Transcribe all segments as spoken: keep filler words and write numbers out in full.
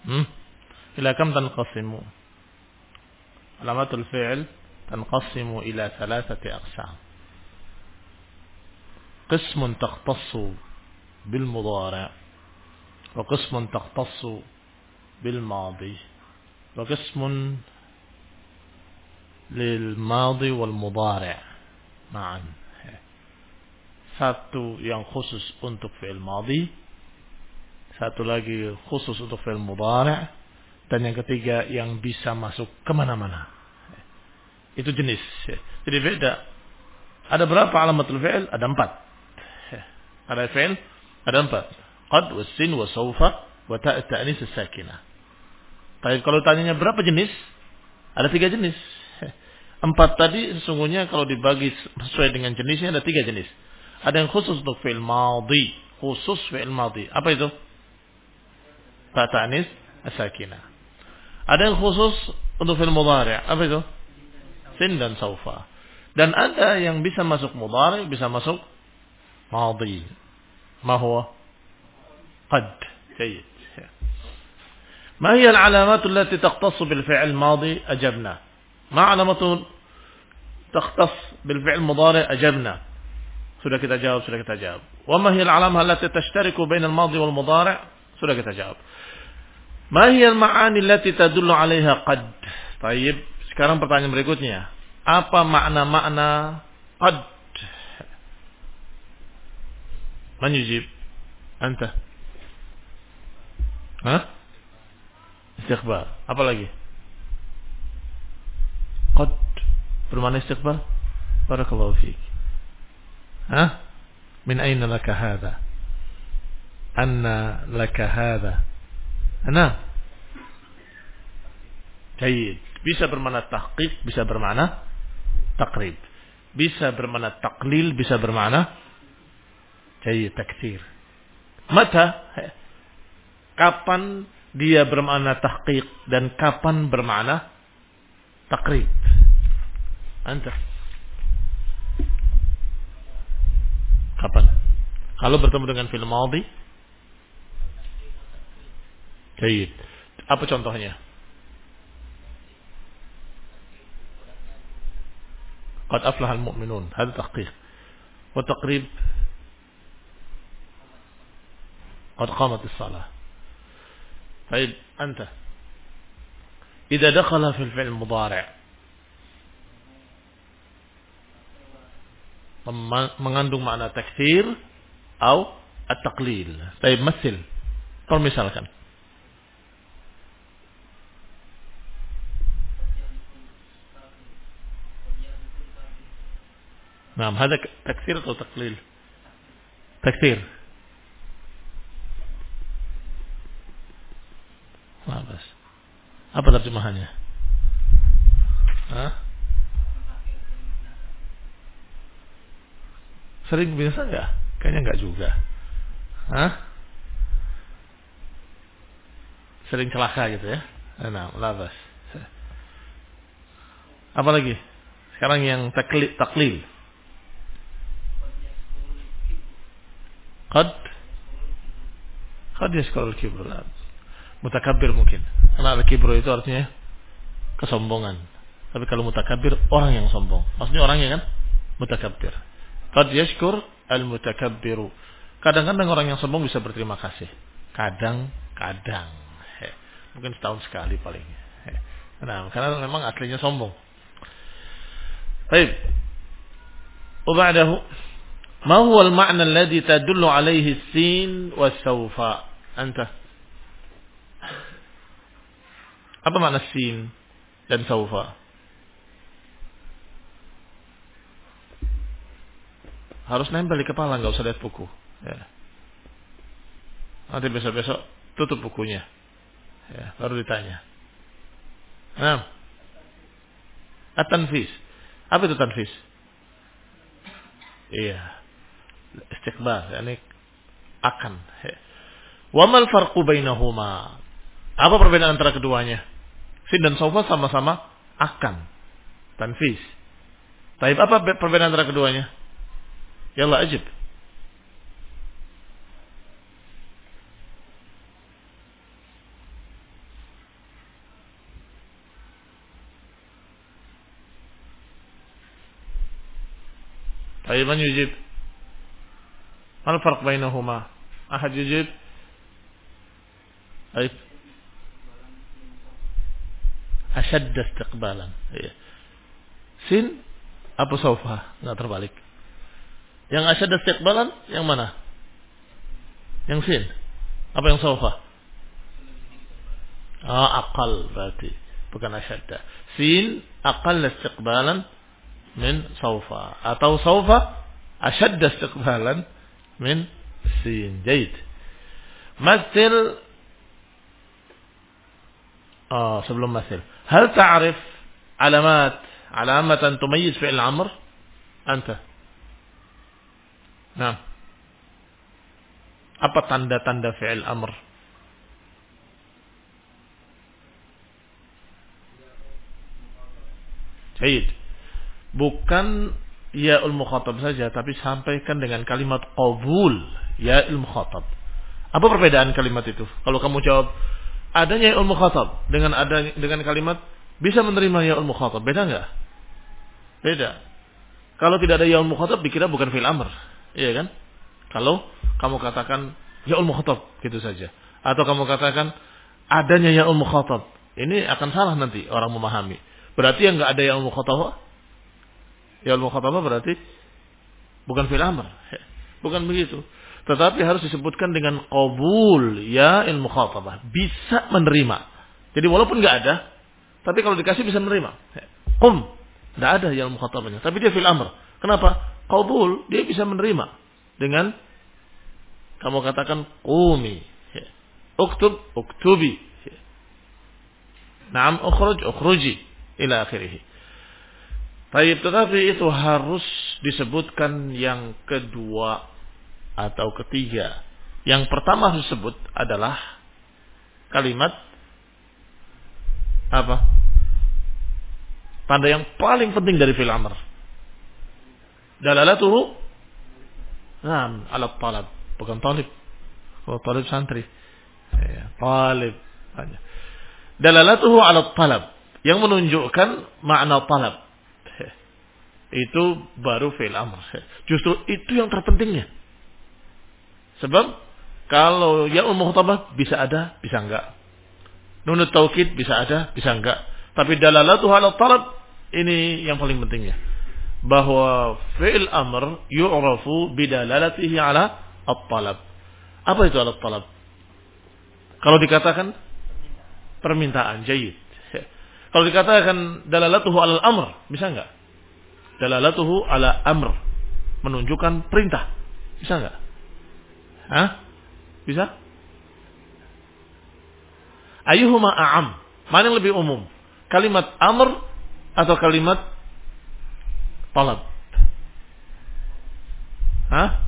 Hmm? Ila kam tanqasimu? Alamatul fi'l tanqasimu ila thalathati aqsam. Qismun takhtassu bil mudhari' wa qismun takhtassu bil madi wa qismun lil madi wal mudhari' ma'an. Satu yang khusus untuk fi'il madi, satu lagi khusus untuk fi'il mudhari', dan yang ketiga yang bisa masuk kemana-mana. Itu jenis. Jadi beda. Ada berapa alamatul fi'il? Ada empat. Ada fi'il? Ada empat. Qad, was-sin, was-sawfa, wa ta' at-ta'nis as-sakinah. Tapi kalau tanyanya berapa jenis? Ada tiga jenis. Empat tadi sesungguhnya kalau dibagi sesuai dengan jenisnya ada tiga jenis. Ada yang khusus untuk fi'il madhi, khusus fi'il madhi. Apa itu? Ta' ta'nis as-sakinah. Ada yang khusus untuk fi'il mudhari'. Apa itu? Sin dan sawfa. Dan ada yang bisa masuk mudhari', bisa masuk madhi. Ma huwa? Qad. Jayyid. ما هي العلامات التي تختص بالفعل الماضي؟ أجبنا. ما علامة تختص بالفعل المضارع؟ أجبنا. Sudah kita jawab, sudah kita jawab. وما هي العلامة التي تشترك بين الماضي والمضارع؟ Sudah kita jawab. ما هي المعاني التي تدل عليها قد؟ طيب, sekarang pertanyaan berikutnya. Apa makna-makna qad? Man yujib? Anta? Hah? Istiqbal. Apa lagi? Qad bermakna istiqbal? Barakallahu fiik. Hah? Min ayna laka hadha? Anna laka hadha? Ana? Jayyid. Bisa bermakna tahqiq, bisa bermakna taqrib. Bisa bermakna taqlil, bisa bermakna jayyid, taktsir. Mata? Kapan dia bermakna tahqiq dan kapan bermakna taqrib? Anta. Kapan? Kalau bertemu dengan fi'il madhi? Jayyid. Apa contohnya? Qad aflaha al-mu'minun. Hada tahqiq. Wa taqrib? Qad qamat as-salah. طيب أنت إذا دخل في الفعل المضارع mengandung makna takthir atau at-taqlil. طيب مثل. Permisalkan. نعم هذا تكثير atau تقليل؟ تكثير. Nah, bas. Apa terjemahannya? Hah? Sering binasa enggak? Kayaknya enggak juga. Hah? Sering celaka gitu ya? Nah, labas. Apa lagi? Sekarang yang taklil. taklil. Qad Qad yaskurul kibru. Mutakabbir mungkin. Karena al-kibru itu artinya kesombongan. Tapi kalau mutakabbir orang yang sombong. Maksudnya orangnya kan mutakabbir. Qad yashkur al-mutakabbiru. Kadang-kadang orang yang sombong bisa berterima kasih. Kadang-kadang. Mungkin setahun sekali paling. Nah, karena memang aslinya sombong. Baik. Uba'dahu ma huwa al-ma'na alladhi tadullu alayhi as-sin was-sawfa? Anta. Apa makna sin dan saufa? Harus nempel di kepala, nggak usah lihat buku. Ya. Nanti besok-besok tutup bukunya, ya, baru ditanya. Nah, at-tanfis. Apa itu tanfis? Iya, istiqbal. Yani akan. Wa mal farqu bainahuma? Apa perbedaan antara keduanya? Sin dan saufa sama-sama akan. Tanfis. Baik, apa perbedaan antara keduanya? Yalla ajib. Baik, man yujib? Mal farq bainahuma? Ahad yujib? Baik. Ashadd istiqbalan. Iya. Sin apa saufa? Enggak terbalik. Yang ashadd istiqbalan yang mana? Yang sin. Apa yang saufa? Ah, aqal berarti. Bukan asyadda. Sin aqal istiqbalan min saufa. Atau saufa asyadda istiqbalan min sin. Jaid. Mathil. Ah, sebelum mathil. Hal ta'rif alamat alamatan tumayyiz fi'il amr? Anta. Nah. Apa tanda-tanda fi'il amr? Baik. Bukan ya'ul mukhatab saja, tapi sampaikan dengan kalimat qabul ya'ul mukhatab. Apa perbedaan kalimat itu? Kalau kamu jawab adanya ya'ul mukhatab dengan ada dengan kalimat bisa menerima ya'ul mukhatab, beda enggak? Beda. Kalau tidak ada ya'ul mukhatab dikira bukan fi'il amr. Iya kan? Kalau kamu katakan ya'ul mukhatab gitu saja, atau kamu katakan adanya ya'ul mukhatab, ini akan salah nanti orang memahami. Berarti yang enggak ada ya'ul mukhatab, ya'ul mukhatab berarti bukan fi'il amr. Bukan begitu. Tetapi harus disebutkan dengan qabul ya'il mukhatabah, bisa menerima. Jadi walaupun enggak ada, tapi kalau dikasih bisa menerima. Qum, enggak ada ya'ul mukhatabahnya, tapi dia fi'il amr. Kenapa? Qabul, dia bisa menerima dengan kamu katakan qumi, uktub, uktubi, na'am, ukhruj, ukhruji, ila akhirih. Baik, tetapi itu harus disebutkan yang kedua atau ketiga. Yang pertama harus disebut adalah kalimat apa? Tanda yang paling penting dari fi'il amr. Dalalatuhu na'am ala talab, bukan talib. Kalau talib santri. Ya, talib. Dalalatuhu ala talab, yang menunjukkan makna talab. Itu baru fi'il amr. Justru itu yang terpentingnya. Sebab kalau ya'ul mukhatabah bisa ada, bisa enggak. Nunut taukid bisa ada, bisa enggak. Tapi dalalatuhu ala talab, ini yang paling pentingnya. Bahwa fi'il amr yu'rafu bidalalatihi ala at-talab. Apa itu ala talab? Kalau dikatakan permintaan, jayyid. Kalau dikatakan dalalatuhu ala al-amr, bisa enggak? Dalalatuhu ala amr, menunjukkan perintah. Bisa enggak? Hah? Bisa? Ayyuhuma a'am? Mana yang lebih umum? Kalimat amr atau kalimat talab? Hah?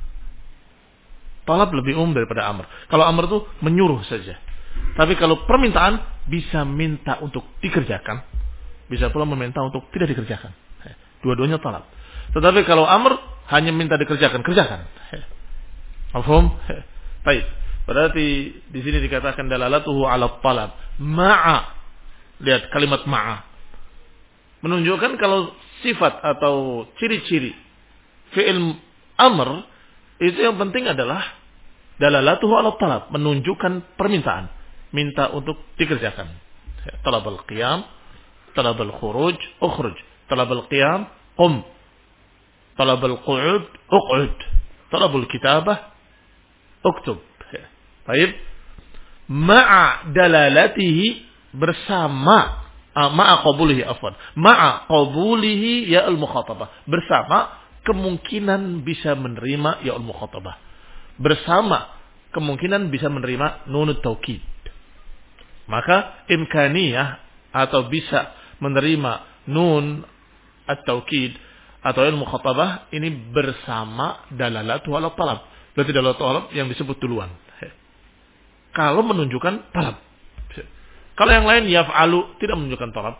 Talab lebih umum daripada amr. Kalau amr itu menyuruh saja. Tapi kalau permintaan bisa minta untuk dikerjakan, bisa pula meminta untuk tidak dikerjakan. Dua-duanya talab. Tetapi kalau amr hanya minta dikerjakan, kerjakan. Mafhum? Baik. Berarti di sini dikatakan dalalatuhu ala talab. Ma'a. Lihat kalimat ma'a. Menunjukkan kalau sifat atau ciri-ciri fi'il amr itu yang penting adalah dalalatuhu ala talab, menunjukkan permintaan, minta untuk dikerjakan. Talab al-qiyam, talab al-khuruj, ukhruj. Talab al-qiyam, qum. Talab al-qu'ud, uq'ud. Talab al-kitabah, uktub. Baik. Ma'a dalalatihi, bersama, ma'a qabulihi afwan. Ma'a qabulihi ya'ul mukhatabah. Bersama kemungkinan bisa menerima ya'ul mukhatabah. Bersama kemungkinan bisa menerima nunut taukid. Maka imkaniyah atau bisa menerima nun at-taukid atau ya'ul mukhatabah ini bersama dalalatu ala talab. Berarti dalalatu talab yang disebut duluan. Kalau menunjukkan talab. Kalau yang lain yaf'alu tidak menunjukkan talab.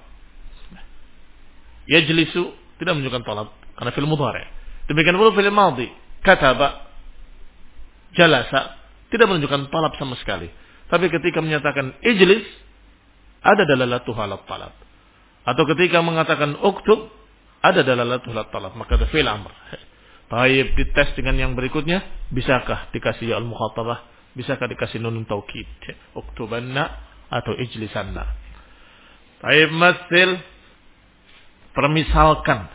Yajlisu tidak menunjukkan talab karena fi'il mudhari'. Demikian pula fi'il madhi, kataba, jalasa tidak menunjukkan talab sama sekali. Tapi ketika menyatakan ijlis ada dalalatu ala talab. Atau ketika mengatakan uktub ada dalalatu ala talab, maka ada fi'il amr. Taib dites dengan yang berikutnya, bisakah dikasih ya al-mukhatabah, bisakah dikasih nunun taukid, uktubanna atau ijlisanna. Taib masil, permisalkan.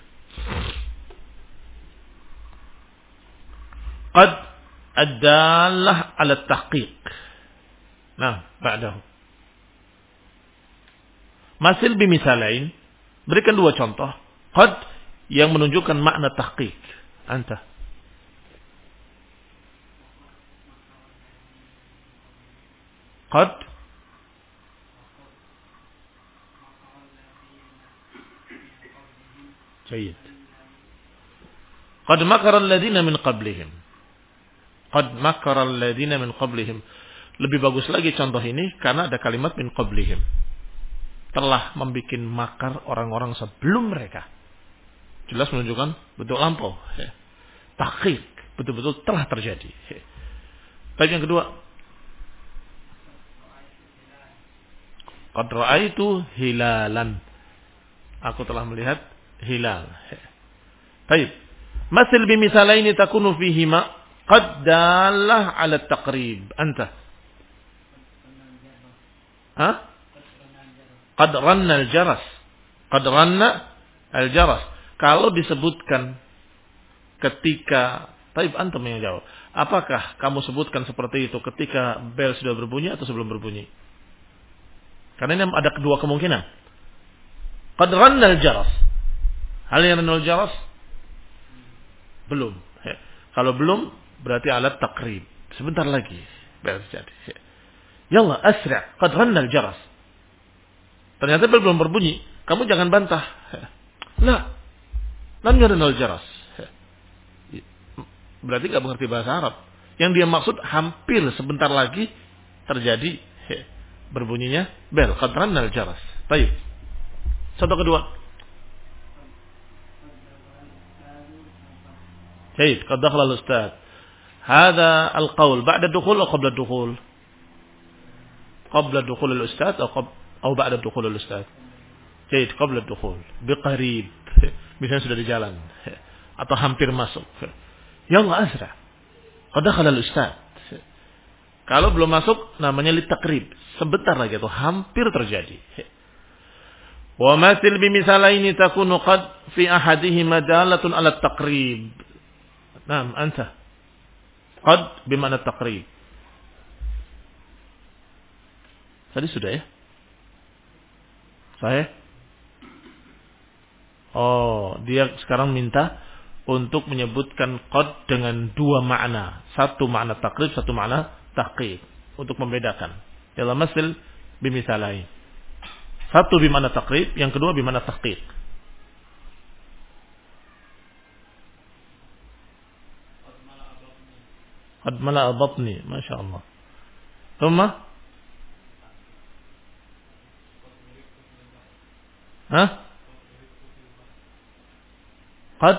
Qad ad-dallah ala tahqiq. Nah, ba'dahu. Masil bimisalain, berikan dua contoh. Qad yang menunjukkan makna tahqiq. Anta. Qad Jayyid. Qad makara alladhina min qablihim. Qad makara alladhina min qablihim. Lebih bagus lagi contoh ini karena ada kalimat min qablihim. Telah membuat makar orang-orang sebelum mereka. Jelas menunjukkan bentuk lampau. Tahqiq, betul-betul telah terjadi. Tapi yang kedua, qad ra'aitu hilalan. Aku telah melihat hilal. Baik. Masil bimisalaini takunu fihima qad dalah ala taqrib. Anta. Ha? Qad ranna al-jaras. Qad ranna al-jaras. Kalau disebutkan ketika, taib antum yang jawab. Apakah kamu sebutkan seperti itu ketika bel sudah berbunyi atau sebelum berbunyi? Karena ini ada kedua kemungkinan. Qad ranna al-jaras. Hal yang ranna al-jaras? Belum. Ya. Kalau belum berarti alat takrib. Sebentar lagi bel terjadi. Yalla asra' qad ranna al-jaras. Ternyata bel belum berbunyi. Kamu jangan bantah. Lah. Lam yarna al-jaras. Berarti enggak mengerti bahasa Arab. Yang dia maksud hampir sebentar lagi terjadi berbunyinya bel. Qad ranna al-jaras. Baik. Contoh kedua. Baik, qad dakhala al-ustaz. Hada al-qawl ba'da dukhul atau qabla dukhul? Qabla dukhul al-ustaz atau atau ba'da dukhul al-ustaz? Baik, qabla dukhul. Biqarib. Misalnya sudah di jalan atau hampir masuk. Yalla asra. Qad dakhala al-ustaz. Kalau belum masuk namanya litakrib. Sebentar lagi atau hampir terjadi. Wa mathil bimisalaini takunu qad fi ahadihima dalatun ala taqrib. Naam, anta. Qad bimana taqrib. Tadi sudah ya? Saya? Oh, dia sekarang minta untuk menyebutkan qad dengan dua makna. Satu makna takrib, satu makna tahqiq. Untuk membedakan. Dalam masil bimisalai. Satu bimana takrib, yang kedua bimana tahqiq. Qad mala'a batni, Masya Allah. Thumma? Hah? Qad?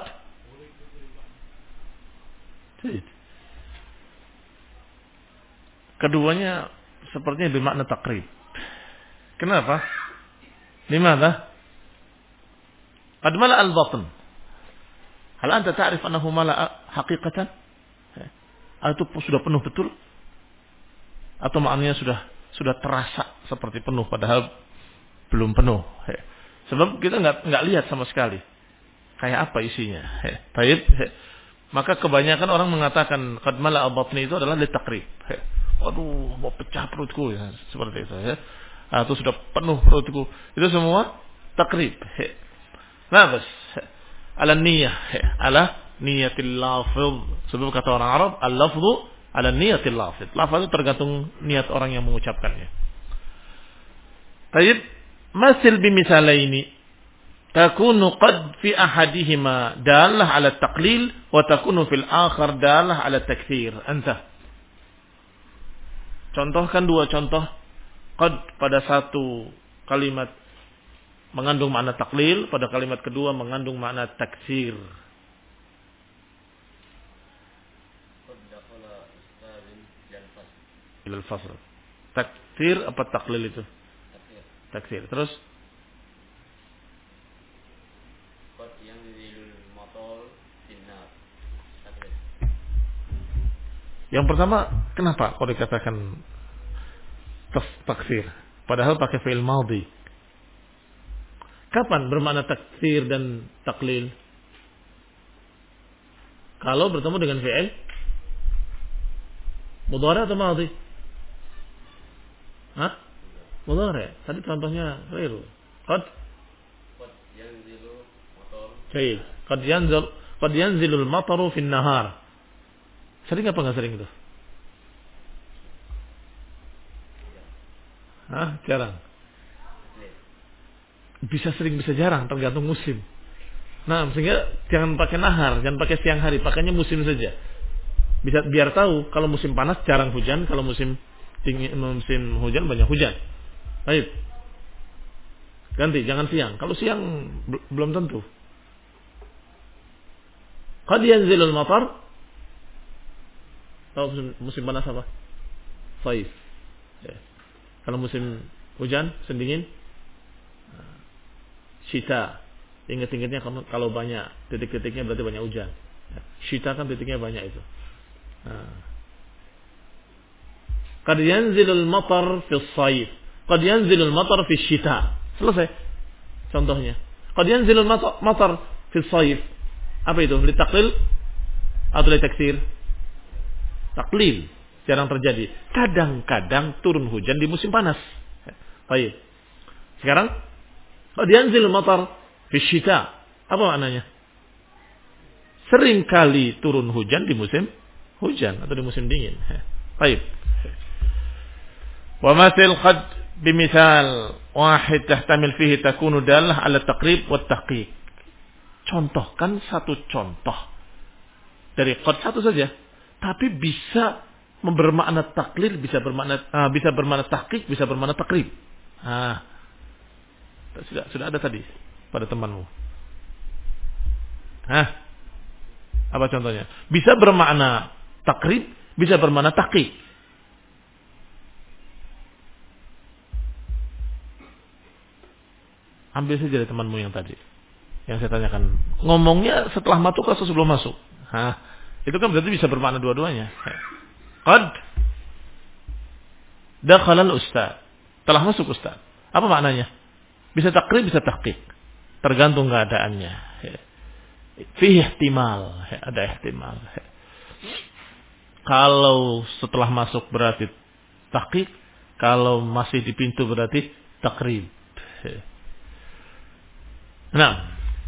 Keduanya sepertinya bermakna takrib. Kenapa? Limadha? Qad mala'a al-batn. Hal anta ta'rif annahu mala'a haqiqatan? Atau sudah penuh betul? Atau maknanya sudah sudah terasa seperti penuh padahal belum penuh. Sebab kita nggak nggak lihat sama sekali kayak apa isinya. Baik. Maka kebanyakan orang mengatakan qad mala'a batni itu adalah litakrib. Waduh, mau pecah perutku ya, seperti itu ya. Atau sudah penuh perutku. Itu semua takrib. Nah, bas. Ala niyah, ala niyatil lafz. Sebab kata orang Arab, al-lafzu ala niyatil lafz. Lafaz itu tergantung niat orang yang mengucapkannya. Baik, masil bimisalaini takunu qad fi ahadihima dalah ala taqlil wa takunu fil akhar dalah ala takthir. Anta. Contohkan dua contoh qad pada satu kalimat mengandung makna taklil, pada kalimat kedua mengandung makna taksir. Ilal fasl. Taksir apa taklil itu? Taksir. Terus qad yang dilul motor sinar. Yang pertama, kenapa kau dikatakan taksir? Padahal pakai fi'il madhi. Kapan bermakna taksir dan taklil? Kalau bertemu dengan fi'il mudhari atau madhi? Hah? Mudhari. Tadi contohnya keliru. Qad yanzilu matar. Baik. Qad yanzil qad yanzilul mataru fin nahar. Sering apa enggak sering itu? Hah? Jarang. Bisa sering bisa jarang, tergantung musim. Nah, sehingga jangan pakai nahar, jangan pakai siang hari, pakainya musim saja. Bisa biar tahu kalau musim panas jarang hujan, kalau musim tinggi musim hujan banyak hujan. Baik. Ganti, jangan siang. Kalau siang belum tentu. Qad yanzilul matar. Tahu musim, musim panas apa? Saif. Ya. Kalau musim hujan, musim dingin, syita. Ingat-ingatnya kalau banyak titik-titiknya berarti banyak hujan. Syita kan titiknya banyak itu. Qad yanzilul matar fi shaif. Qad yanzilul matar fi syita. Selesai. Contohnya. Qad yanzilul matar fi shaif. Apa itu? Litaklil atau litaksir? Taklil. Jarang terjadi. Kadang-kadang turun hujan di musim panas. Baik. Sekarang qad yanzilul matar fi syita. Apa maknanya? Sering kali turun hujan di musim hujan atau di musim dingin. Baik. Wa mathil qad bimisal wahid tahtamil fihi takunu dalah ala taqrib wa tahqiq. Contohkan satu contoh dari qad satu saja, tapi bisa bermakna taklil, bisa bermakna uh, bisa bermakna tahqiq, bisa bermakna taqrib. Ah. Sudah sudah ada tadi pada temanmu. Hah? Apa contohnya? Bisa bermakna takrib, bisa bermakna tahqiq. Ambil saja dari temanmu yang tadi, yang saya tanyakan. Ngomongnya setelah masuk atau sebelum masuk? Hah? Itu kan berarti bisa bermakna dua-duanya. Qad dakhala al-ustaz. Telah masuk ustaz. Apa maknanya? Bisa takrib, bisa tahqiq. Tergantung keadaannya. Fihi ihtimal, ada ihtimal. Kalau setelah masuk berarti tahqiq, kalau masih di pintu berarti takrib. Nah.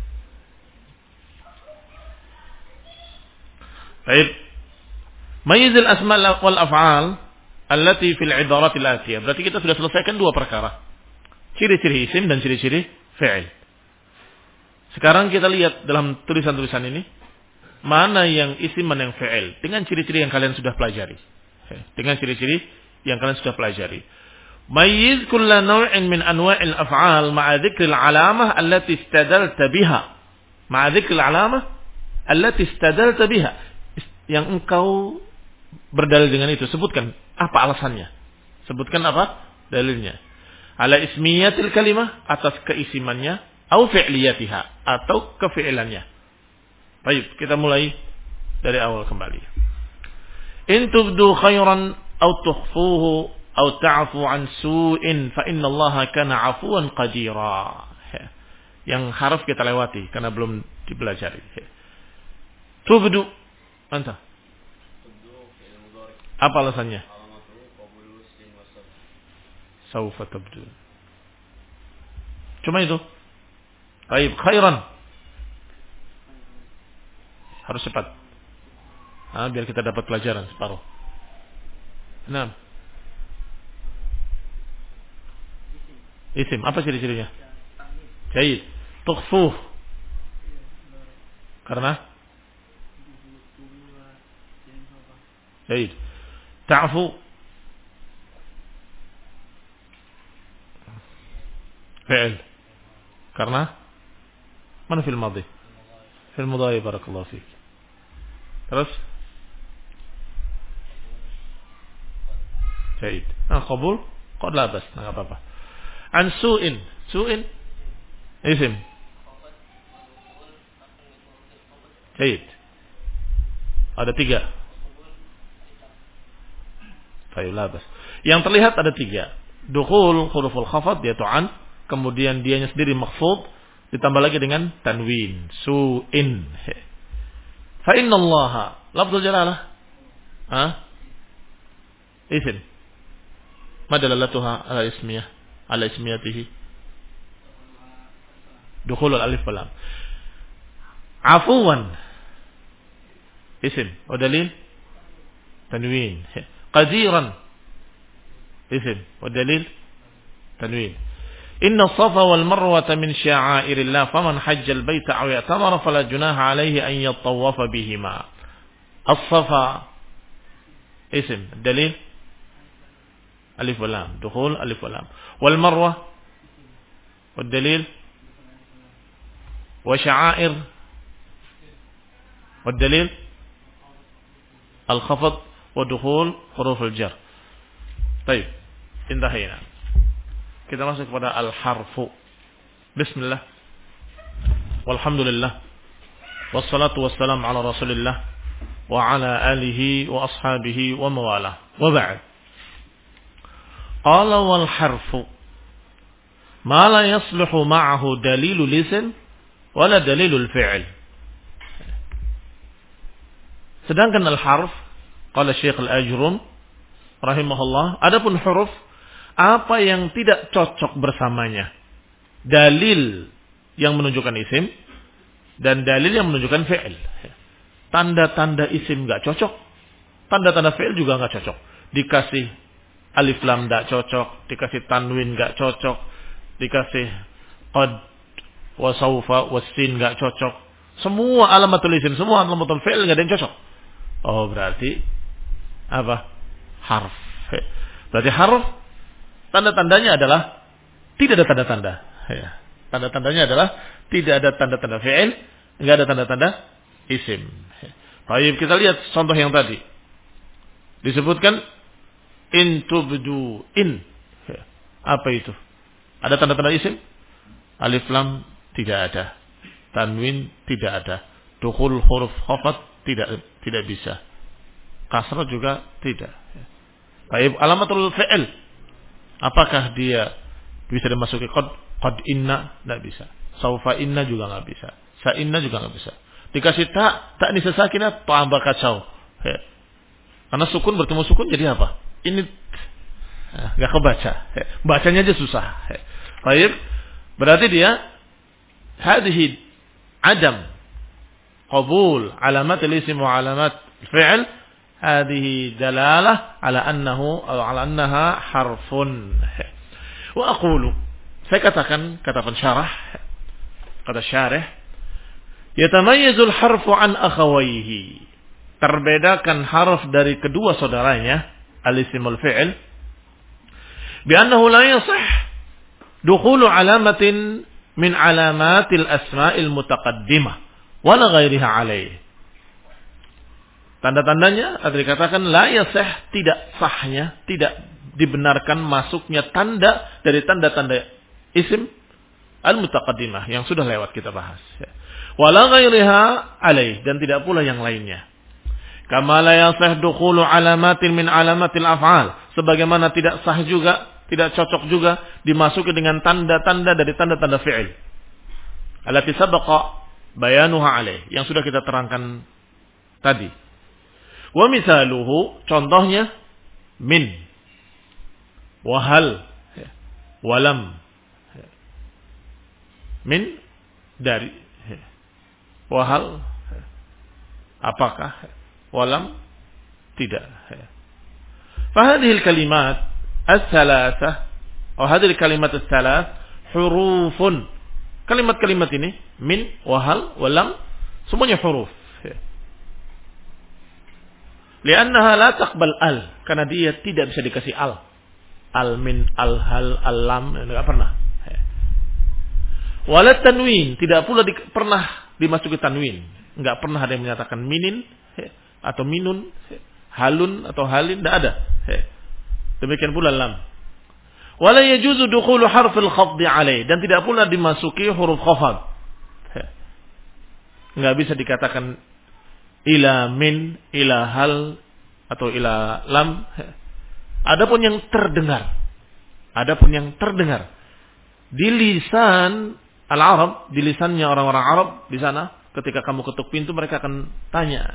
Baik. Mayyiz al-asma' wal af'al allati fil 'ibarat al-atiyah. Berarti kita sudah selesaikan dua perkara. Ciri-ciri isim dan ciri-ciri fi'il. Sekarang kita lihat dalam tulisan-tulisan ini mana yang isim, mana yang fi'il dengan ciri-ciri yang kalian sudah pelajari. Dengan ciri-ciri yang kalian sudah pelajari. Mayyiz kulla naw'in min anwa'il af'al ma'a dzikril 'alamah allati istadalta biha. Ma'a dzikril 'alamah allati istadalta biha. Yang engkau berdalil dengan itu, sebutkan apa alasannya. Sebutkan apa dalilnya. Ala ismiyatil kalimah, atas keisimannya, atau fi'liyatiha, atau kefi'ilannya. Baik, kita mulai dari awal kembali. In tubdu khairan aw tukhfuhu aw ta'fu an su'in fa innallaha kana 'afuwan qadira. Yang harus kita lewati karena belum dipelajari. Tubdu anta. Apa alasannya? Saufa tabdu. Cuma itu. Baik, khairan. Harus cepat. Nah, biar kita dapat pelajaran separuh. Nah. Isim, apa ciri-cirinya? Jayid. Tukhfuh. Karena? Jayid. Ta'fu. Fi'il. Karena? Mana fil madhi? Fil mudhari barakallahu fiik. Terus? Jayid. Nah, qabul. Qad la bas. Nah, apa-apa. An su'in. Su'in. Isim. Jayid. Ada tiga. fayulabas. Yang terlihat ada tiga. Dukhul huruful khafad yaitu an, kemudian dianya sendiri makhfud, ditambah lagi dengan tanwin, su'in. Fa innallaha lafzul jalalah. Ha? Isim. Madalallatuha ala ismiyah, ala ismiyatihi. Dukhulul alif wal lam. Afuwan. Isim. Wa dalil tanwin. Qadiran. Isim. Wa dalil tanwin. Inna as-safa wal marwata min sya'airillah faman hajja al-baita aw i'tamara fala junaha alayhi an yatawafa bihima. As-safa isim. Dalil alif wal lam. Dukhul alif wal lam. Wal marwah wad dalil wa sya'air wad dalil al-khafd wa dukhul huruf al-jar. Baik, intahina. Kita masuk kepada al-harfu. Bismillah. Walhamdulillah. Wassalatu wassalamu ala Rasulillah wa ala alihi wa ashabihi wa mawalah. Wa ba'd. Qala wal harfu ma la yasluhu ma'ahu dalilul lisan wala dalilul fi'l. Sedangkan al-harf, qala Syekh Al-Ajrum rahimahullah, adapun huruf apa yang tidak cocok bersamanya, dalil yang menunjukkan isim dan dalil yang menunjukkan fi'il. Tanda-tanda isim enggak cocok, tanda-tanda fi'il juga enggak cocok. Dikasih alif lam enggak cocok, dikasih tanwin enggak cocok, dikasih qad wa sawfa wa sin enggak cocok. Semua alamatul isim, semua alamatul fi'il enggak ada yang cocok. Oh, berarti apa? Harf. Berarti harf tanda-tandanya adalah tidak ada tanda-tanda. Ya. Tanda-tandanya adalah tidak ada tanda-tanda fi'il, enggak ada tanda-tanda isim. Baik, kita lihat contoh yang tadi. Disebutkan in tubdu in. Ya. Apa itu? Ada tanda-tanda isim? Alif lam tidak ada. Tanwin tidak ada. Dukhul huruf khafat tidak tidak bisa. Kasrah juga tidak. Baik, alamatul fi'il. Apakah dia bisa dimasuki qad qad inna? Tidak bisa. Saufa inna juga nggak bisa. Sa inna juga nggak bisa. Dikasih tak, tak nisa sakinah tambah kacau. Ya. Karena sukun bertemu sukun jadi apa? Ini nggak kebaca. Ya. Bacanya aja susah. Ya. Baik, berarti dia hadhihi adam qabul alamat al-ism wa alamat fi'l hadhihi dalalah ala annahu atau ala annaha harfun. Wa aqulu, saya katakan kata pensyarah, kata syarih, yatamayyazul harfu an akhawayhi, terbedakan harf dari kedua saudaranya al-ism wal fi'l bi annahu la yasih dukhulu alamatin min alamatil asma'il mutaqaddimah wala ghairiha alaih. Tanda-tandanya ada dikatakan la yasih, tidak sahnya, tidak dibenarkan masuknya tanda dari tanda-tanda isim al-mutaqaddimah yang sudah lewat kita bahas. Wala ghairiha alaih, dan tidak pula yang lainnya. Kama la yasih dukhulu alamatin min alamatil af'al, sebagaimana tidak sah juga, tidak cocok juga dimasuki dengan tanda-tanda dari tanda-tanda fi'il. Allati sabaqa bayanuha alaih, yang sudah kita terangkan tadi. Wa misaluhu, contohnya min, wahal, walam. Min dari, wahal apakah, walam tidak. Fahadhil kalimat as-salasah, atau hadhil kalimat as-salas hurufun. Kalimat-kalimat ini min, wahal, walam, semuanya huruf. Li'annaha la taqbal al, karena dia tidak bisa dikasih al. Al, min, al, hal, al, lam, enggak pernah. Wala tanwin, tidak pula di, pernah dimasuki tanwin. Enggak pernah ada yang menyatakan minin atau minun, halun atau halin, tidak ada. Demikian pula lam. Wala yajuzu dukhulu harfil khafdi alaih, dan tidak pula dimasuki huruf khafad. Enggak bisa dikatakan ila min, ila hal atau ila lam Adapun yang terdengar, adapun yang terdengar di lisan al-Arab, di lisannya orang-orang Arab di sana, ketika kamu ketuk pintu mereka akan tanya,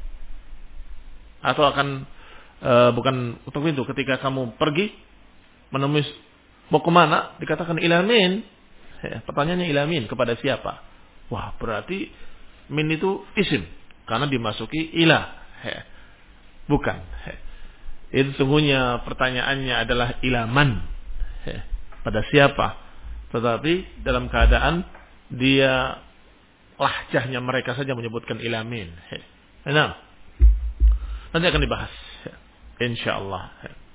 atau akan e, bukan ketuk pintu, ketika kamu pergi menemui mau kemana, dikatakan ilamin. Pertanyaannya ilamin, kepada siapa? Wah, berarti min itu isim karena dimasuki ilah. Bukan. Itu sungguhnya pertanyaannya adalah ilaman. Pada siapa? Tetapi dalam keadaan dia lahjahnya mereka saja menyebutkan ilamin. Nah, nanti akan dibahas insyaallah.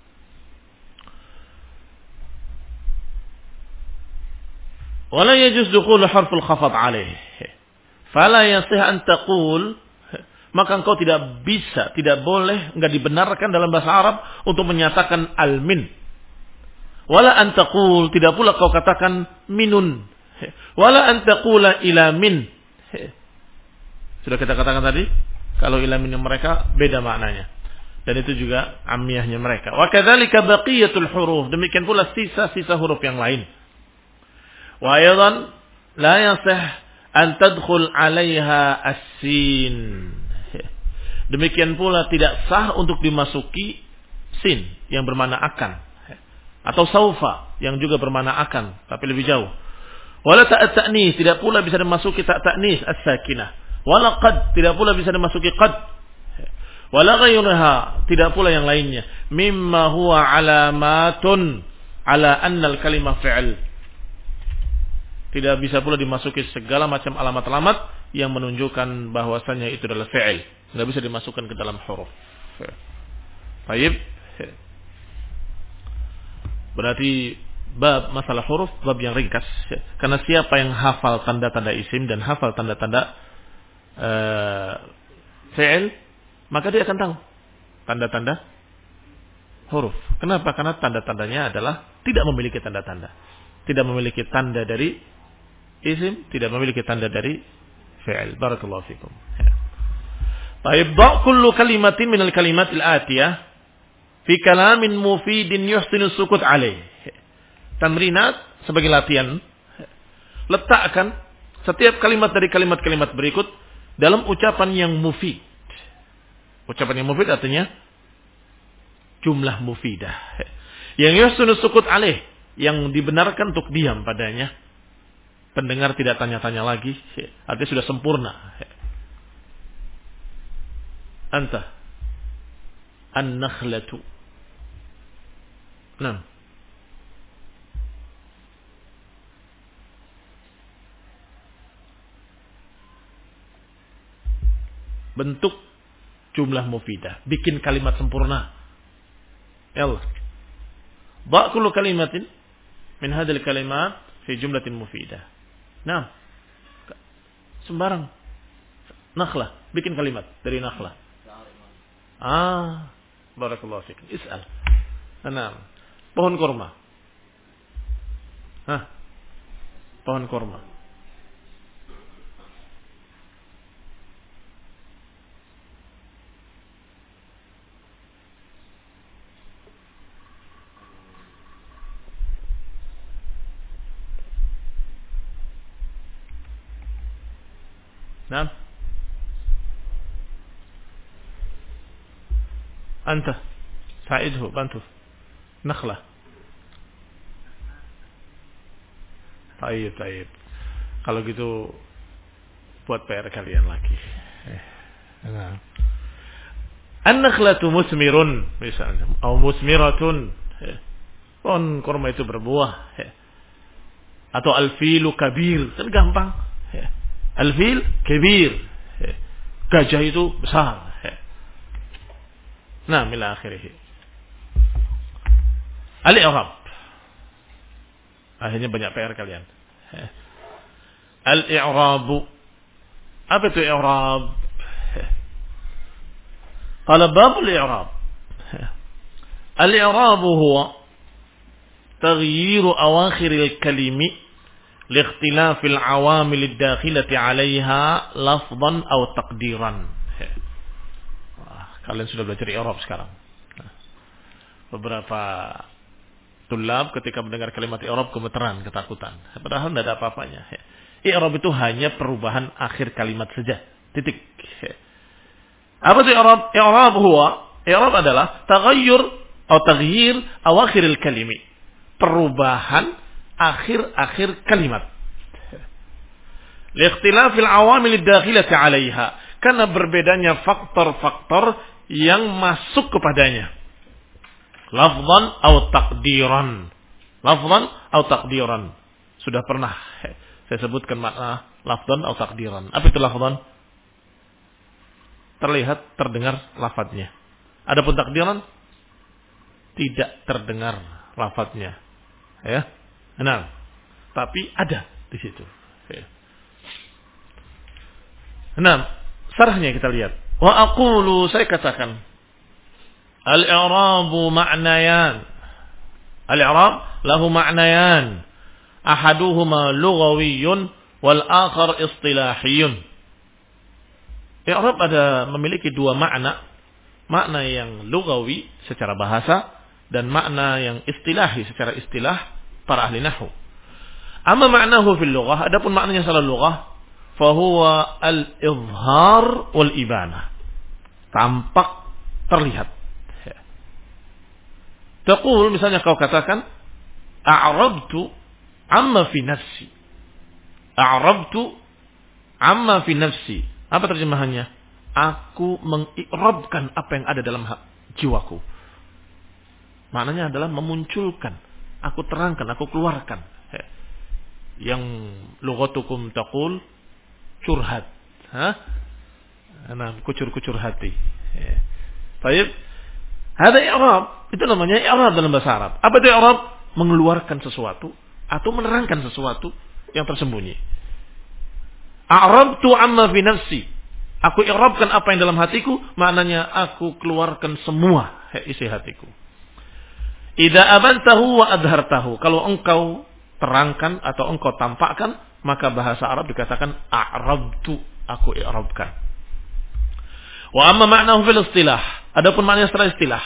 Wala yajuz dukhul harful khafad alaih. Fala yasih an taqul, maka engkau tidak bisa, tidak boleh, enggak dibenarkan dalam bahasa Arab untuk menyatakan al-min. Wala an taqul, tidak pula kau katakan minun. Wala an taqula ila min. Sudah kita katakan tadi, kalau ila min mereka beda maknanya. Dan itu juga amiyahnya mereka. Wa kadzalika baqiyatul huruf, demikian pula sisa-sisa huruf yang lain. Wa aydan la yasih an tadkhul 'alaiha as-sin. Demikian pula tidak sah untuk dimasuki sin yang bermakna akan, atau saufa yang juga bermakna akan tapi lebih jauh. Wala ta'at ta'nis, tidak pula bisa dimasuki ta' ta'nis as-sakinah. Wala qad, tidak pula bisa dimasuki qad. Wala ghayruha, tidak pula yang lainnya. Mimma huwa alamatun ala anna al-kalimah fi'l. Tidak bisa pula dimasuki segala macam alamat-alamat yang menunjukkan bahwasannya itu adalah fi'il. Tidak bisa dimasukkan ke dalam huruf. Baik. Berarti bab masalah huruf bab yang ringkas. Karena siapa yang hafal tanda-tanda isim dan hafal tanda-tanda uh, fi'il, maka dia akan tahu tanda-tanda huruf. Kenapa? Karena tanda-tandanya adalah tidak memiliki tanda-tanda. Tidak memiliki tanda dari isim, tidak memiliki tanda dari fi'il. Barakallahu fikum. Baik, ba' kullu kalimatin minal kalimatil atiyah fi kalamin mufidin yuhsinu sukut alaih. Tamrinat sebagai latihan. Letakkan setiap kalimat dari kalimat-kalimat berikut dalam ucapan yang mufid. Ucapan yang mufid artinya jumlah mufidah. Yang yuhsinu sukut alaih, yang dibenarkan untuk diam padanya. Pendengar tidak tanya-tanya lagi, artinya sudah sempurna. Anta an-nakhlatu. Nah. Bentuk jumlah mufidah, bikin kalimat sempurna. Ya Allah. Ba' kullu kalimatin min hadhil kalimat fi jumlatin mufidah. Nah, sembarang nakhlah, bikin kalimat dari nakhlah. Ah, barakallahu fiik. Is'al. Nah, pohon kurma. Hah? Pohon kurma. نعم أنت ساعده bantu نخلة. Taib, taib. Kalau gitu buat P R kalian lagi. Nah. An-nakhlatu musmirun misalnya, atau musmiratun. Pohon kurma itu berbuah. Atau al-filu kabir, kan gampang. Al-fil kabir. Gajah itu besar. Nah, ila akhirih. Al-i'rab. Akhirnya banyak P R kalian. Al-i'rabu. Apa itu i'rab? Qala babul i'rab. Al-i'rabu huwa taghyiru awakhiril kalimi لاختلاف العوامل الداخلة عليها لفظا أو تقديرا. Kalian sudah belajar i'rab sekarang. beberapa tulab ketika mendengar kalimat i'rab gemeteran, ketakutan. Padahal tidak ada apa-apanya. I'rab itu hanya perubahan akhir kalimat saja. Titik. Apa itu i'rab? I'rab huwa, i'rab adalah taghayyur atau taghyir awakhiril kalimi. Perubahan akhir-akhir kalimat. Liikhtilafil awamil ad-dakhilati 'alaiha. Karena berbedanya faktor-faktor yang masuk kepadanya. Lafzan atau takdiran. Lafzan atau takdiran. Sudah pernah saya sebutkan makna lafzan atau takdiran. Apa itu lafzan? Terlihat, terdengar lafadznya. Adapun takdiran tidak terdengar lafadznya. Ya. Nah, tapi ada di situ. Ya. Nah, sarahnya kita lihat. Wa aqulu, saya katakan al-i'rabu ma'nayan. Al-i'rab lahu ma'nayan. Ahaduhuma lughawiyyun wal akhar istilahiyyun. I'rab ada memiliki dua makna. Makna yang lughawi secara bahasa dan makna yang istilahi secara istilah para ahli nahwu. Amma ma'nahu fil lughah, adapun maknanya secara lughah, fa huwa al-izhar wal ibanah. Tampak, terlihat. Taqul, misalnya kau katakan a'rabtu amma fi nafsi. A'rabtu amma fi nafsi. Apa terjemahannya? Aku mengi'rabkan apa yang ada dalam jiwaku. Maknanya adalah memunculkan. Aku terangkan, aku keluarkan. Yang lughatukum taqul curhat. Hah? Nah, kucur-kucur hati. Baik. Ada i'rab, itu namanya i'rab dalam bahasa Arab. Apa itu i'rab? Mengeluarkan sesuatu atau menerangkan sesuatu yang tersembunyi. A'rabtu amma fi nafsi. Aku i'rabkan apa yang dalam hatiku, maknanya aku keluarkan semua isi hatiku. Idza abantahu wa adhartahu. Kalau engkau terangkan atau engkau tampakkan, maka bahasa Arab dikatakan a'rabtu, aku i'rabkan. Wa amma ma'nahu fil istilah. Adapun maknanya secara istilah.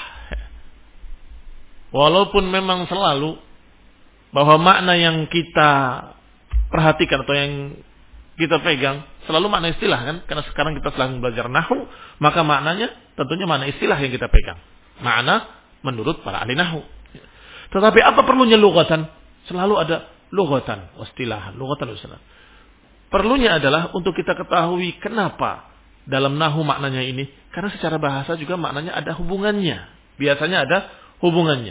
Walaupun memang selalu bahwa makna yang kita perhatikan atau yang kita pegang selalu makna istilah kan, karena sekarang kita sedang belajar nahwu, maka maknanya tentunya makna istilah yang kita pegang. Makna menurut para ahli nahwu. Tetapi apa perlunya lughatan? Selalu ada lughatan, istilah, lughatan, istilah. Perlunya adalah untuk kita ketahui kenapa dalam nahwu maknanya ini, karena secara bahasa juga maknanya ada hubungannya. Biasanya ada hubungannya.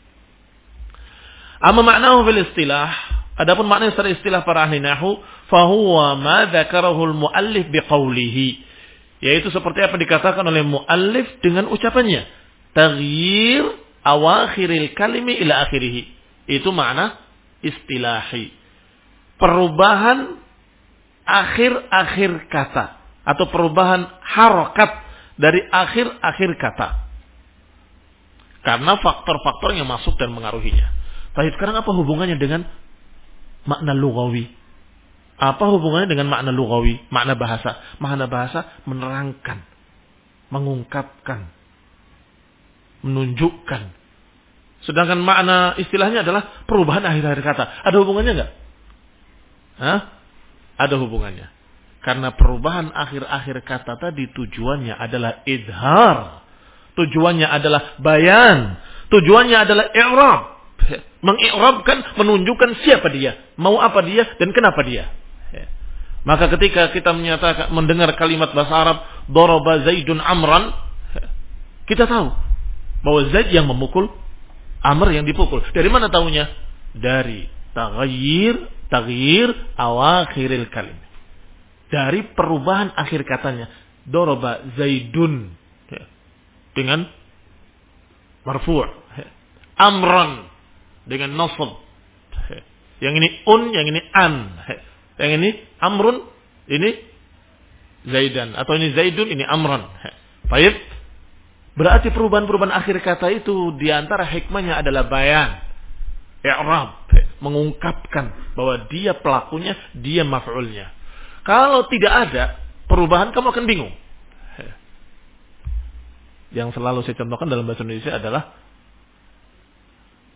Amma maknahu fil istilah, adapun makna secara istilah para ahli nahwu, fa huwa ma dzakarahu al-muallif biqaulihi, yaitu seperti apa dikatakan oleh muallif dengan ucapannya, taghyir awakhiril kalimi ila akhirih. Itu makna istilahi. Perubahan akhir-akhir kata atau perubahan harokat dari akhir-akhir kata. Karena faktor-faktor yang masuk dan mengaruhinya. Tapi sekarang apa hubungannya dengan makna lughawi? Apa hubungannya dengan makna lughawi? Makna bahasa. Makna bahasa menerangkan, mengungkapkan, menunjukkan. Sedangkan makna istilahnya adalah perubahan akhir-akhir kata. Ada hubungannya enggak? Hah? Ada hubungannya. Karena perubahan akhir-akhir kata tadi tujuannya adalah idhar. Tujuannya adalah bayan. Tujuannya adalah i'rab. Mengi'rabkan, menunjukkan siapa dia, mau apa dia, dan kenapa dia. Maka ketika kita menyatakan, mendengar kalimat bahasa Arab, daraba Zaidun Amran, kita tahu bahwa Zaid yang memukul, Amr yang dipukul. Dari mana tahunya? Dari taghyir, taghyir awakhiril kalim. Dari perubahan akhir katanya. Daraba Zaidun dengan marfu', Amran dengan nasab. Yang ini un, yang ini an. Yang ini Amrun, ini Zaidan. Atau ini Zaidun, ini Amran. Baik. Berarti perubahan-perubahan akhir kata itu diantara hikmahnya adalah bayan, i'rab, mengungkapkan bahwa dia pelakunya, dia maf'ulnya. Kalau tidak ada perubahan, kamu akan bingung. Yang selalu saya contohkan dalam bahasa Indonesia adalah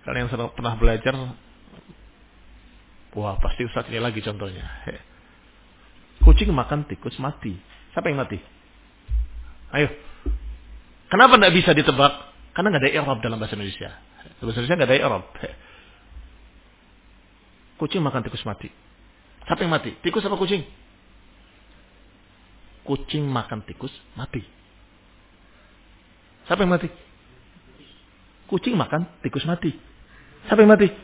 Kalau yang pernah belajar, wah pasti Ustaz ini lagi contohnya. Kucing makan tikus mati. Siapa yang mati? Ayo. Kenapa tidak bisa ditebak? Karena nggak ada i'rab dalam bahasa Indonesia. Bahasa Indonesia nggak ada i'rab. Kucing makan tikus mati. Siapa yang mati? Tikus apa kucing? Kucing makan tikus mati. Siapa yang mati? Kucing makan tikus mati. Siapa yang mati?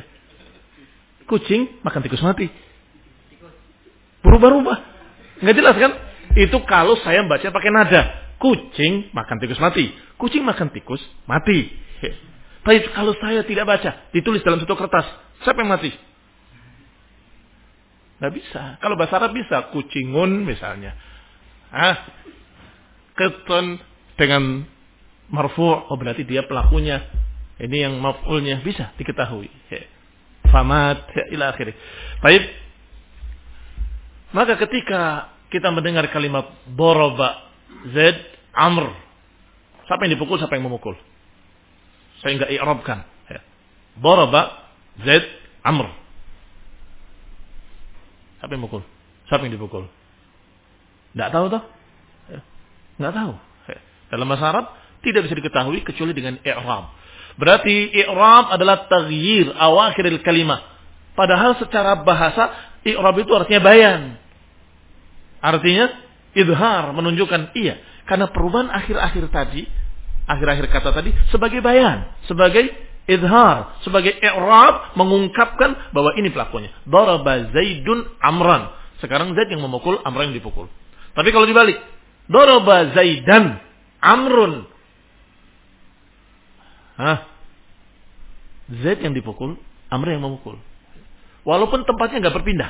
Kucing makan tikus mati. Berubah-ubah. Nggak jelas kan? Itu kalau saya baca pakai nada. Kucing makan tikus mati. Kucing makan tikus mati. Tapi kalau saya tidak baca, ditulis dalam satu kertas, siapa yang mati? Nggak bisa. Kalau bahasa Arab bisa. Kucingun misalnya. Ah, keton dengan marfu'. Oh berarti dia pelakunya. Ini yang maf'ulnya bisa diketahui. Famat ila akhirih. Baik. Maka ketika kita mendengar kalimat daraba Zaid Amr, siapa yang dipukul, siapa yang memukul? Saya enggak i'rabkan. Daraba Zaid Amr. Siapa yang memukul? Siapa yang dipukul? Enggak tahu toh? Enggak tahu. Dalam bahasa Arab tidak bisa diketahui kecuali dengan i'rab. Berarti i'rab adalah taghyir awakhiril kalimah. Padahal secara bahasa i'rab itu artinya bayan. Artinya idhar, menunjukkan iya. Karena perubahan akhir-akhir tadi, akhir-akhir kata tadi sebagai bayan, sebagai idhar, sebagai i'rab, mengungkapkan bahwa ini pelakunya. Daraba Zaidun Amran. Sekarang Zaid yang memukul, Amr yang dipukul. Tapi kalau dibalik, daraba Zaidan Amrun. Hah? Z yang dipukul, Amr yang memukul. Walaupun tempatnya nggak berpindah.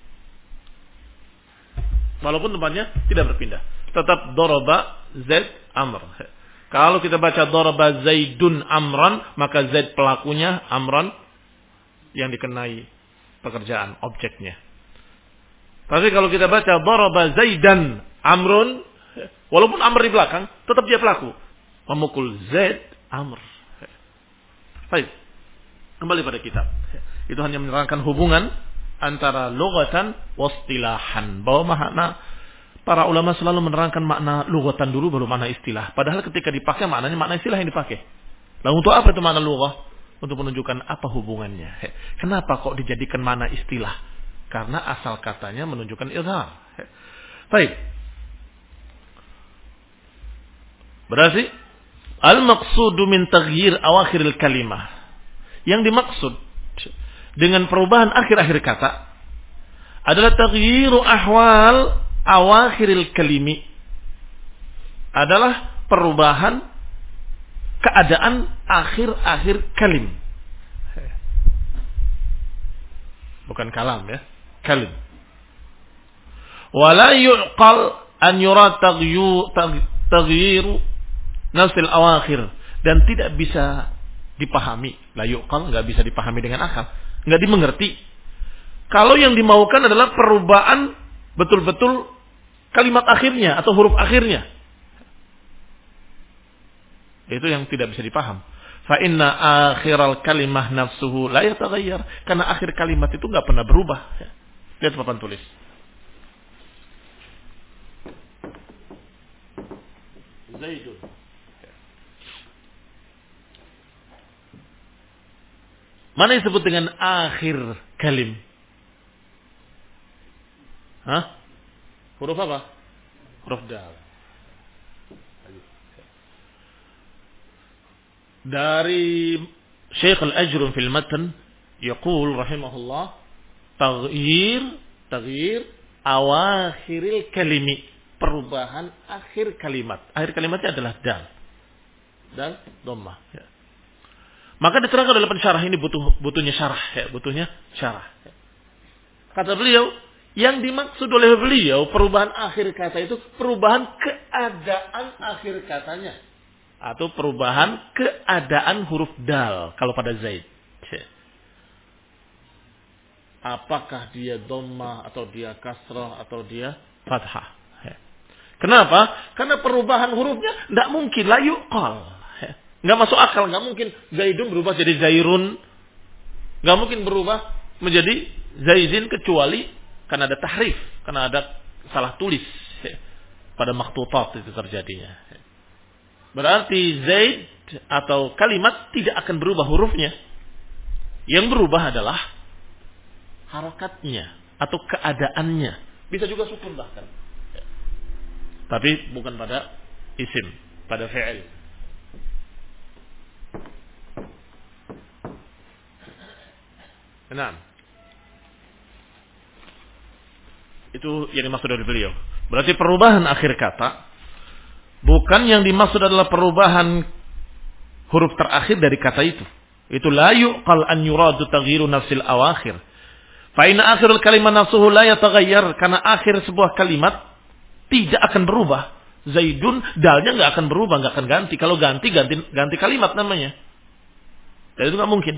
Walaupun tempatnya tidak berpindah. Tetap daraba Z Amr. Kalau kita baca daraba Zaidun Amran, maka Z pelakunya, Amran yang dikenai pekerjaan, objeknya. Tapi kalau kita baca daraba Zaidan Amrun, walaupun Amr di belakang, tetap dia pelaku. Memukul Z Amr. Baik. Kembali pada kitab. Itu hanya menerangkan hubungan antara lughatan wastilahan. Bahwa makna para ulama selalu menerangkan makna lughatan dulu baru makna istilah. Padahal ketika dipakai maknanya makna istilah yang dipakai. Lalu untuk apa itu makna lughah? Untuk menunjukkan apa hubungannya. Kenapa kok dijadikan makna istilah? Karena asal katanya menunjukkan izhar. Baik. Berarti al-maqsudu min taghyir awakhiril kalimah. Yang dimaksud dengan perubahan akhir-akhir kata adalah taghyiru ahwal awakhiril kalimi. Adalah perubahan keadaan akhir-akhir kalim. Bukan kalam ya, kalim. Wala yu'qal an yura taghyiru nafsil awakhir, dan tidak bisa dipahami. La yuqal, enggak bisa dipahami dengan akal, enggak dimengerti. Kalau yang dimaukan adalah perubahan betul-betul kalimat akhirnya atau huruf akhirnya. Itu yang tidak bisa dipaham. Fa inna akhiral kalimah nafsuhu la yataghayyar, karena akhir kalimat itu enggak pernah berubah. Lihat papan tulis. Zaidun. Mana yang disebut dengan akhir kalim? Hah? Huruf apa? Huruf dal. Dari Syekh Al-Ajrun fil Matan yaqul rahimahullah, taghyir taghyir awakhiril kalimi, perubahan akhir kalimat. Akhir kalimatnya adalah dal. Dal dhammah ya. Maka diterangkan dalam pensyarah ini butuh butuhnya syarah ya, butuhnya syarah. Kata beliau, yang dimaksud oleh beliau perubahan akhir kata itu perubahan keadaan akhir katanya atau perubahan keadaan huruf dal kalau pada Zaid. Apakah dia dhammah atau dia kasrah atau dia fathah? Kenapa? Karena perubahan hurufnya tidak mungkin la yuqal. Nggak masuk akal, nggak mungkin Zaidun berubah jadi Zairun, nggak mungkin berubah menjadi Zaidin kecuali karena ada tahrif, karena ada salah tulis pada makhtutat itu terjadinya. Berarti Zaid atau kalimat tidak akan berubah hurufnya. Yang berubah adalah harakatnya atau keadaannya. Bisa juga sukun bahkan. Tapi bukan pada isim, pada fi'il. Nah, itu yang dimaksud dari beliau. Berarti perubahan akhir kata bukan yang dimaksud adalah perubahan huruf terakhir dari kata itu. Itu la yuqal an yuradu taghyiru nafsil awakhir. Fa inna akhirul kalimat nafsuhu la yataghayyar, karena akhir sebuah kalimat tidak akan berubah. Zaidun dalnya enggak akan berubah, enggak akan ganti. Kalau ganti ganti ganti kalimat namanya. Dan itu enggak mungkin.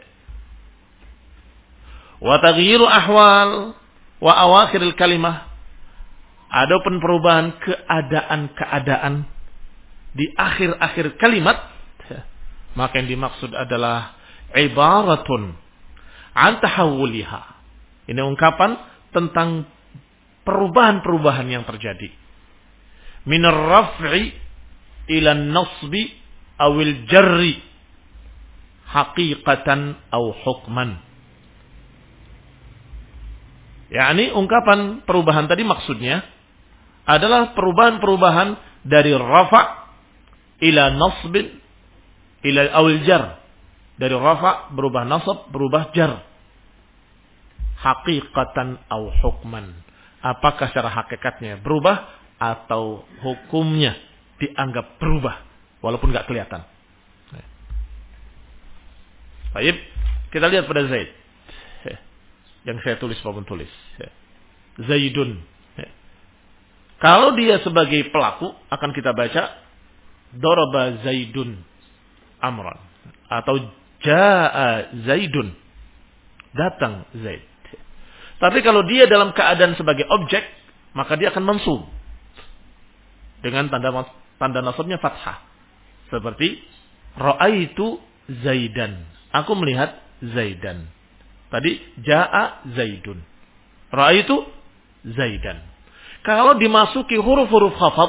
Wa taghyiru ahwal wa awakhiril kalimah. Adapun perubahan keadaan-keadaan di akhir-akhir kalimat, maka yang dimaksud adalah ibaratun an tahawuliha. Ini ungkapan tentang perubahan-perubahan yang terjadi. Minar raf'i ila nasbi awil jarri haqiqatan aw hukman. yakni ungkapan perubahan tadi maksudnya adalah perubahan-perubahan dari rafa' ila nasbin ila awil jar. Dari rafa' berubah nasab, berubah jar. Haqiqatan au hukman. Apakah secara hakikatnya berubah atau hukumnya dianggap berubah walaupun enggak kelihatan. Baik, kita lihat pada Zaid. Yang saya tulis maupun tulis. Zaidun. Kalau dia sebagai pelaku akan kita baca daraba Zaidun Amran atau jaa Zaidun, datang Zaid. Tapi kalau dia dalam keadaan sebagai objek, maka dia akan mansub dengan tanda tanda nasabnya fathah. Seperti ra'aitu Zaidan. Aku melihat Zaidan. Tadi jaa Zaidun. Ra'aitu Zaidan. Kalau dimasuki huruf-huruf khafad,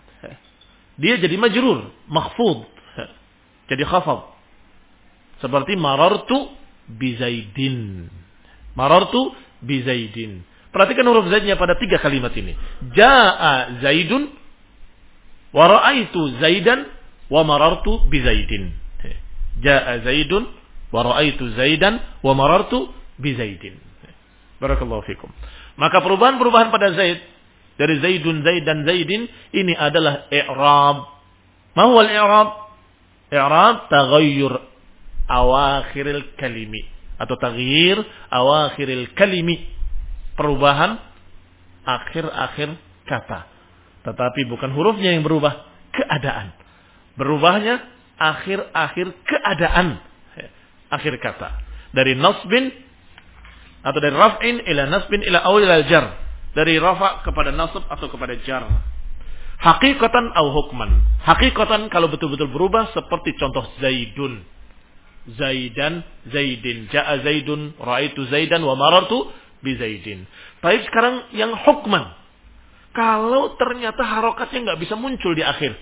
dia jadi majrur, makhfud. Jadi khafad. Seperti marartu bi Zaidin. Marartu bi Zaidin. Perhatikan huruf Zaidnya pada tiga kalimat ini. Jaa Zaidun wa ra'aitu Zaidan wa marartu bi Zaidin. Jaa Zaidun wa ra'aitu Zaidan wa marartu bi Zaidin. Barakallahu fikum. Maka perubahan-perubahan pada Zaid dari Zaidun, Zaid dan Zaidin ini adalah i'rab. Ma huwa al-i'rab? I'rab taghayyur awakhiril kalimi atau taghyir awakhiril kalimi, perubahan akhir-akhir kata. Tetapi bukan hurufnya yang berubah, keadaan. Berubahnya akhir-akhir keadaan, akhir kata. Dari nasbin atau dari raf'in ila nasbin ila awil ila jar. Dari rafa' kepada nasab atau kepada jar. Hakikatan au hukman. Hakikatan kalau betul-betul berubah seperti contoh Zaidun. Zaidan, Zaidin. Ja'a Zaidun, ra'aitu Zaidan wa marartu bi Zaidin. Baik, sekarang yang hukman. Kalau ternyata harokatnya enggak bisa muncul di akhir.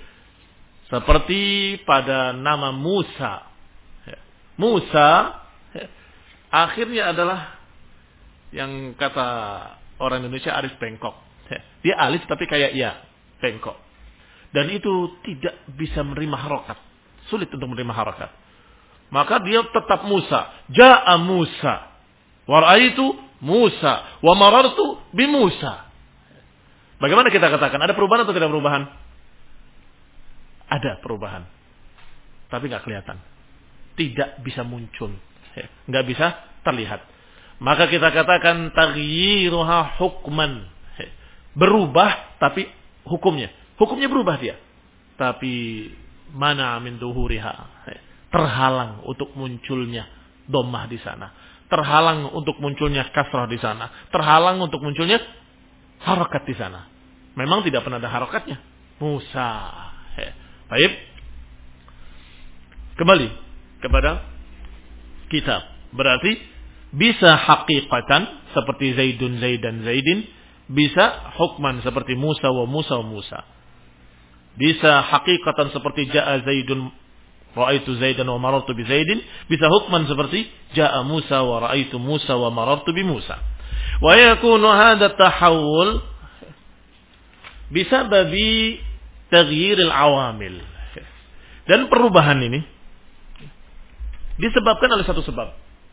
Seperti pada nama Musa. Musa akhirnya adalah yang kata orang Indonesia alif bengkok. Dia alif tapi kayak ya, bengkok. Dan itu tidak bisa menerima harokat. Sulit untuk menerima harokat. Maka dia tetap Musa. Ja'a Musa. Wa ra'aitu Musa. Wa marartu bi Musa. Bagaimana kita katakan? Ada perubahan atau tidak perubahan? Ada perubahan. Tapi enggak kelihatan. Tidak bisa muncul. Enggak bisa terlihat. Maka kita katakan taghyiruha hukman. Berubah tapi hukumnya. Hukumnya berubah dia. Tapi mana min duhuriha. Terhalang untuk munculnya dhammah di sana. Terhalang untuk munculnya kasrah di sana. Terhalang untuk munculnya harakat di sana. Memang tidak pernah ada harakatnya. Musa. Baik. Kembali kepada kitab. Berarti bisa haqiqatan seperti Zaidun Zaidan Zaidin, bisa hukman seperti Musa wa Musa wa Musa. Bisa haqiqatan seperti Ja'a Zaidun ra'aitu Zaidan wa marartu bi Zaidin, bisa hukman seperti Ja'a Musa wa ra'aitu Musa wa marartu bi Musa. Wa yakunu hadha tahawul bisababi taghyir al-awamil. Dan perubahan ini disebabkan oleh satu sebab.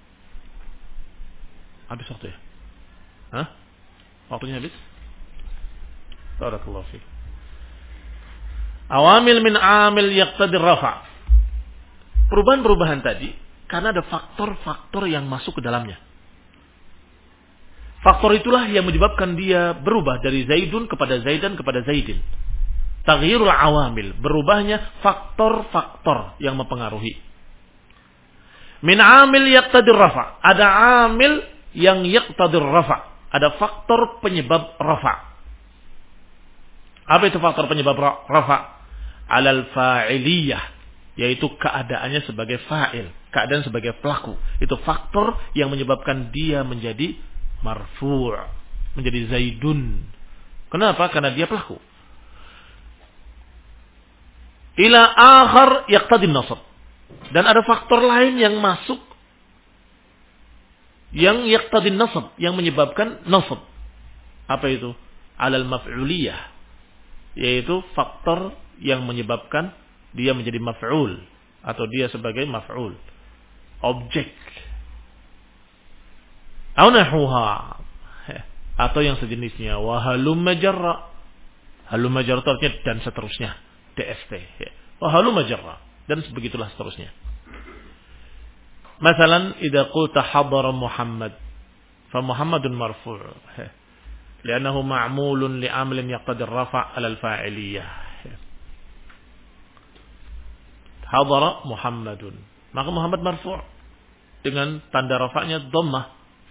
Habis waktu ya? Hah? Waktunya habis? Barakallahu fiik. Awamil min amil yaqtadir rafa'. Perubahan-perubahan tadi karena ada faktor-faktor yang masuk ke dalamnya. Faktor itulah yang menyebabkan dia berubah dari Zaidun kepada Zaidan kepada Zaidin. Taghyirul awamil, berubahnya faktor-faktor yang mempengaruhi. Min amil yaqtadir rafa'. Ada amil yang yaqtadir rafa'. Ada faktor penyebab rafa'. Apa itu faktor penyebab rafa'? Alal fa'iliyah, yaitu keadaannya sebagai fa'il, keadaan sebagai pelaku. Itu faktor yang menyebabkan dia menjadi marfu', menjadi Zaidun. Kenapa? Karena dia pelaku. Ila akhar yaqtadi nasab. Dan ada faktor lain yang masuk yang yaqtadi nasab, yang menyebabkan nasab. Apa itu? Alal maf'uliyah, yaitu faktor yang menyebabkan dia menjadi maf'ul atau dia sebagai maf'ul, objek. Au nahuha, atau yang sejenisnya. Wa halumma jarra. Halumma jarra artinya dan seterusnya. D S T. Wa halumma jarra, dan sebegitulah seterusnya. Masalan, idza qulta hadara Muhammad, fa Muhammadun marfu', li'annahu ma'mulun li'amlin yaqtadi ar-rafa' 'ala al-fa'iliyah. Hadara Muhammadun, maka Muhammad marfu' dengan tanda rafa'nya dhammah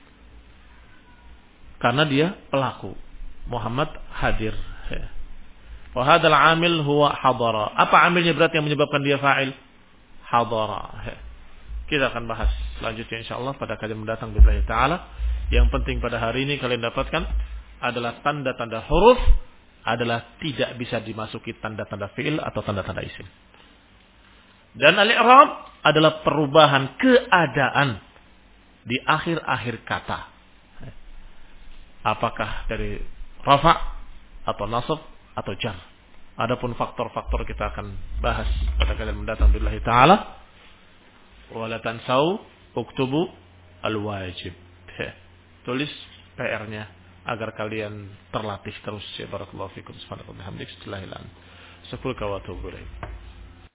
karena dia pelaku. Muhammad hadir. Wa hadzal 'amil huwa hadara. Apa amilnya berarti yang menyebabkan dia fa'il? Hadara. Kita akan bahas selanjutnya insyaallah pada kajian mendatang billahi taala. Yang penting pada hari ini kalian dapatkan adalah tanda-tanda huruf adalah tidak bisa dimasuki tanda-tanda fi'il atau tanda-tanda isim. Dan al-i'rab adalah perubahan keadaan di akhir-akhir kata. Apakah dari rafa' atau nasab atau jar. Adapun faktor-faktor kita akan bahas pada kalian mendatang billahi taala. Wala tansau uktubu al-wajib. Tulis P R-nya agar kalian terlatih terus. Ya barakallahu fikum subhanallahi wa bihamdihi. Astagfirullah wa atubu ilaih.